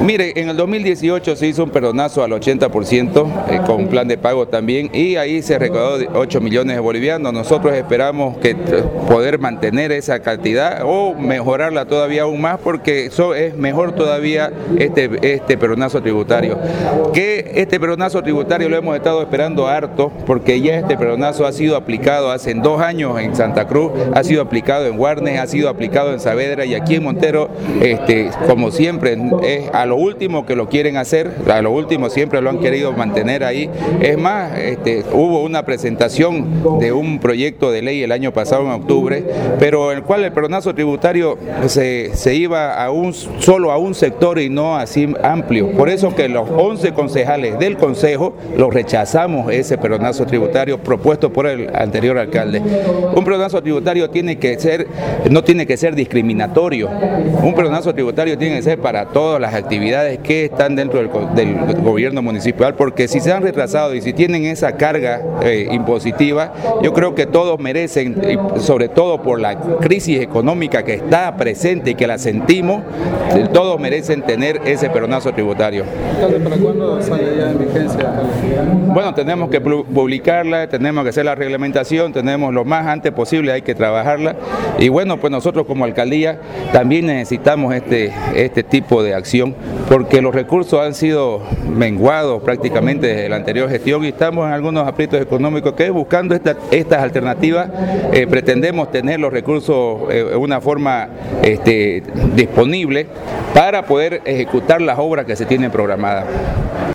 Mire, en el 2018 se hizo un perdonazo al 80% con un plan de pago también, y ahí se recaudó 8 millones de bolivianos. Nosotros esperamos que poder mantener esa cantidad o mejorarla todavía aún más, porque eso es mejor todavía este perdonazo tributario. Que este perdonazo tributario lo hemos estado esperando harto, porque ya este perdonazo ha sido aplicado hace 2 años en Santa Cruz, ha sido aplicado en Guarnes, ha sido aplicado en Saavedra, y aquí en Montero, como siempre, es a lo último que lo quieren hacer, a lo último siempre lo han querido mantener ahí. Es más, hubo una presentación de un proyecto de ley el año pasado en octubre, pero en el cual el perdonazo tributario se iba solo a un sector y no así amplio. Por eso que los 11 concejales del Consejo lo rechazamos, ese perdonazo tributario propuesto por el anterior alcalde. Un perdonazo tributario no tiene que ser discriminatorio. Un perdonazo tributario tiene que ser para todas las actividades que están dentro del gobierno municipal, porque si se han retrasado y si tienen esa carga impositiva, yo creo que todos merecen, y sobre todo por la crisis económica que está presente y que la sentimos, todos merecen tener ese perdonazo tributario. ¿Para cuándo sale ya en vigencia? Bueno, tenemos que publicarla, tenemos que hacer la reglamentación, tenemos lo más antes posible, hay que trabajarla, y bueno, pues nosotros como alcaldía también necesitamos este tipo de acción, porque los recursos han sido menguados prácticamente desde la anterior gestión, y estamos en algunos aprietos económicos que buscando estas alternativas pretendemos tener los recursos de una forma disponible para poder ejecutar las obras que se tienen programadas.